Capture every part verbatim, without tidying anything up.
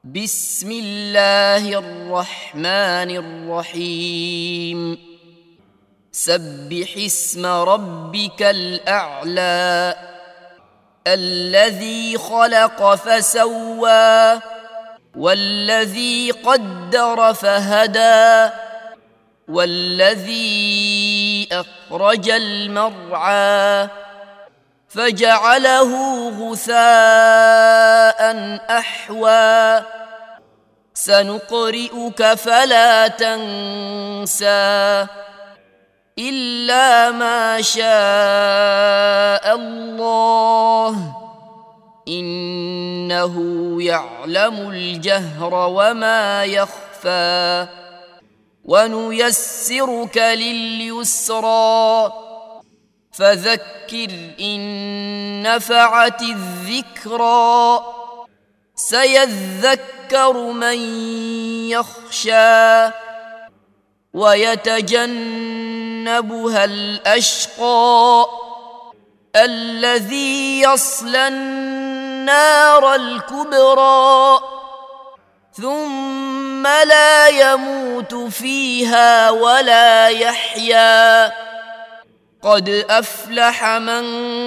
بسم الله الرحمن الرحيم سبح اسم ربك الأعلى الذي خلق فسوى والذي قدر فهدى والذي أخرج المرعى فجعله غثاء أحوى سنقرئك فلا تنسى إلا ما شاء الله إنه يعلم الجهر وما يخفى ونيسرك لليسرى فذكر إن نفعت الذكرى سيذكر من يخشى ويتجنبها الأشقى الذي يصلى النار الكبرى ثم لا يموت فيها ولا يحيا قد أفلح من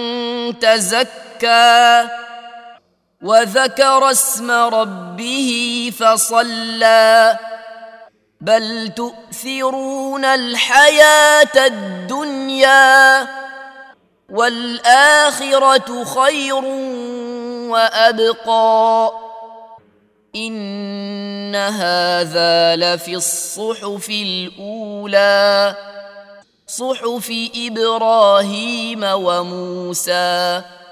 تزكى وذكر اسم ربه فصلى بل تؤثرون الحياة الدنيا والآخرة خير وأبقى إن هذا لفي الصحف الأولى صحف إبراهيم وموسى